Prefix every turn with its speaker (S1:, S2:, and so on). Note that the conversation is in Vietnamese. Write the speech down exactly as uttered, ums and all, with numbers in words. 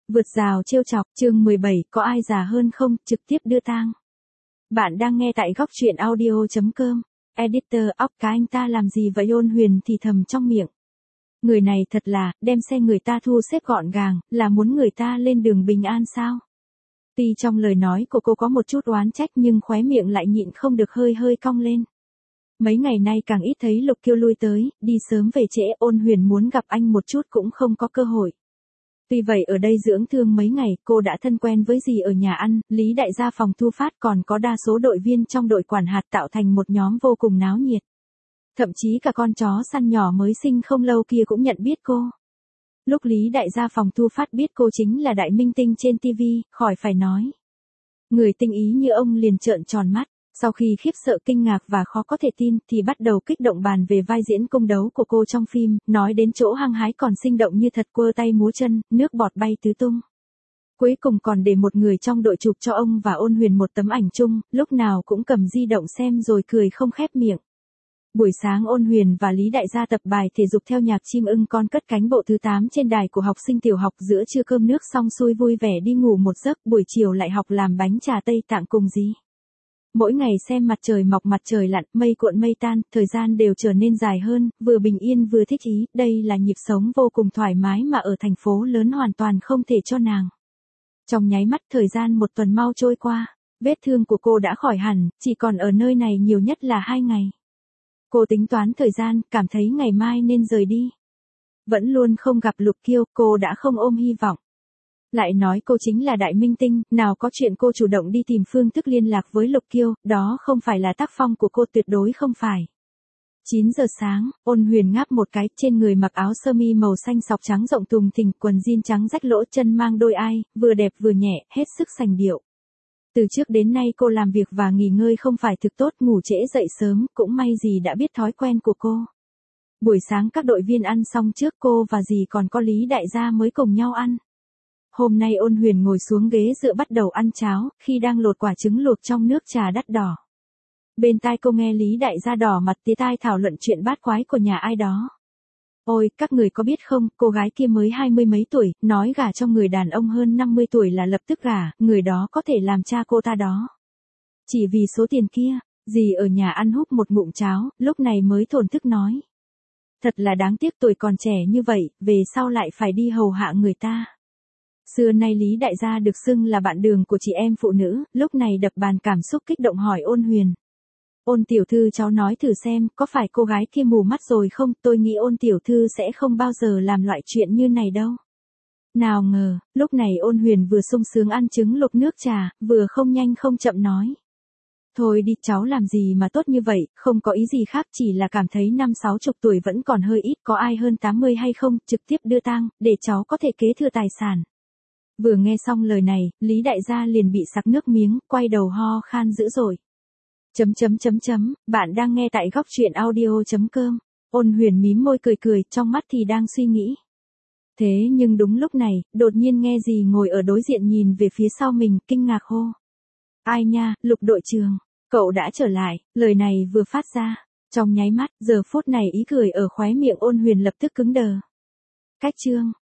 S1: Vượt rào trêu chọc, chương mười bảy, có ai già hơn không, trực tiếp đưa tang. Bạn đang nghe tại góc truyện audio chấm com. Editor, óc cá anh ta làm gì vậy? Ôn Huyền thì thầm trong miệng. Người này thật là, đem xe người ta thu xếp gọn gàng, là muốn người ta lên đường bình an sao? Tuy trong lời nói của cô có một chút oán trách nhưng khóe miệng lại nhịn không được hơi hơi cong lên. Mấy ngày nay càng ít thấy Lục Kiêu lui tới, đi sớm về trễ, Ôn Huyền muốn gặp anh một chút cũng không có cơ hội. Tuy vậy ở đây dưỡng thương mấy ngày, cô đã thân quen với dì ở nhà ăn, Lý đại gia phòng thu phát còn có đa số đội viên trong đội quản hạt tạo thành một nhóm vô cùng náo nhiệt. Thậm chí cả con chó săn nhỏ mới sinh không lâu kia cũng nhận biết cô. Lúc Lý đại gia phòng thu phát biết cô chính là đại minh tinh trên ti vi, khỏi phải nói. Người tinh ý như ông liền trợn tròn mắt. Sau khi khiếp sợ kinh ngạc và khó có thể tin thì bắt đầu kích động bàn về vai diễn cung đấu của cô trong phim, nói đến chỗ hăng hái còn sinh động như thật, quơ tay múa chân, nước bọt bay tứ tung. Cuối cùng còn để một người trong đội chụp cho ông và Ôn Huyền một tấm ảnh chung, lúc nào cũng cầm di động xem rồi cười không khép miệng. Buổi sáng Ôn Huyền và Lý đại gia tập bài thể dục theo nhạc chim ưng con cất cánh bộ thứ tám trên đài của học sinh tiểu học, giữa trưa cơm nước xong xuôi vui vẻ đi ngủ một giấc, buổi chiều lại học làm bánh trà Tây Tạng cùng dì. Mỗi ngày xem mặt trời mọc mặt trời lặn, mây cuộn mây tan, thời gian đều trở nên dài hơn, vừa bình yên vừa thích ý, đây là nhịp sống vô cùng thoải mái mà ở thành phố lớn hoàn toàn không thể cho nàng. Trong nháy mắt thời gian một tuần mau trôi qua, vết thương của cô đã khỏi hẳn, chỉ còn ở nơi này nhiều nhất là hai ngày. Cô tính toán thời gian, cảm thấy ngày mai nên rời đi. Vẫn luôn không gặp Lục Kiêu, cô đã không ôm hy vọng. Lại nói cô chính là đại minh tinh, nào có chuyện cô chủ động đi tìm phương thức liên lạc với Lục Kiêu, đó không phải là tác phong của cô, tuyệt đối không phải. chín giờ sáng, Ôn Huyền ngáp một cái, trên người mặc áo sơ mi màu xanh sọc trắng rộng thùng thình, quần jean trắng rách lỗ, chân mang đôi ai, vừa đẹp vừa nhẹ, hết sức sành điệu. Từ trước đến nay cô làm việc và nghỉ ngơi không phải thực tốt, ngủ trễ dậy sớm, cũng may dì đã biết thói quen của cô. Buổi sáng các đội viên ăn xong trước, cô và dì còn có Lý đại gia mới cùng nhau ăn. Hôm nay Ôn Huyền ngồi xuống ghế dựa bắt đầu ăn cháo, khi đang lột quả trứng luộc trong nước trà đắt đỏ. Bên tai cô nghe Lý đại gia đỏ mặt tía tai thảo luận chuyện bát quái của nhà ai đó. Ôi, các người có biết không, cô gái kia mới hai mươi mấy tuổi, nói gả cho người đàn ông hơn năm mươi tuổi là lập tức gả, người đó có thể làm cha cô ta đó. Chỉ vì số tiền kia, dì ở nhà ăn húp một ngụm cháo, lúc này mới thổn thức nói. Thật là đáng tiếc, tuổi còn trẻ như vậy, về sau lại phải đi hầu hạ người ta. Xưa nay Lý đại gia được xưng là bạn đường của chị em phụ nữ, lúc này đập bàn cảm xúc kích động hỏi Ôn Huyền. Ôn tiểu thư, cháu nói thử xem, có phải cô gái kia mù mắt rồi không? Tôi nghĩ Ôn tiểu thư sẽ không bao giờ làm loại chuyện như này đâu. Nào ngờ, lúc này Ôn Huyền vừa sung sướng ăn trứng luộc nước trà, vừa không nhanh không chậm nói. Thôi đi, cháu làm gì mà tốt như vậy, không có ý gì khác, chỉ là cảm thấy năm sáu chục tuổi vẫn còn hơi ít, có ai hơn tám mươi hay không, trực tiếp đưa tang, để cháu có thể kế thừa tài sản. Vừa nghe xong lời này, Lý đại gia liền bị sặc nước miếng, quay đầu ho khan dữ dội. Chấm chấm chấm chấm, bạn đang nghe tại góc truyện audio chấm com. Ôn Huyền mím môi cười cười, trong mắt thì đang suy nghĩ. Thế nhưng đúng lúc này, đột nhiên nghe dì ngồi ở đối diện nhìn về phía sau mình, kinh ngạc hô. Ai nha, Lục đội trưởng, cậu đã trở lại, lời này vừa phát ra. Trong nháy mắt, giờ phút này ý cười ở khóe miệng Ôn Huyền lập tức cứng đờ. Cách chương,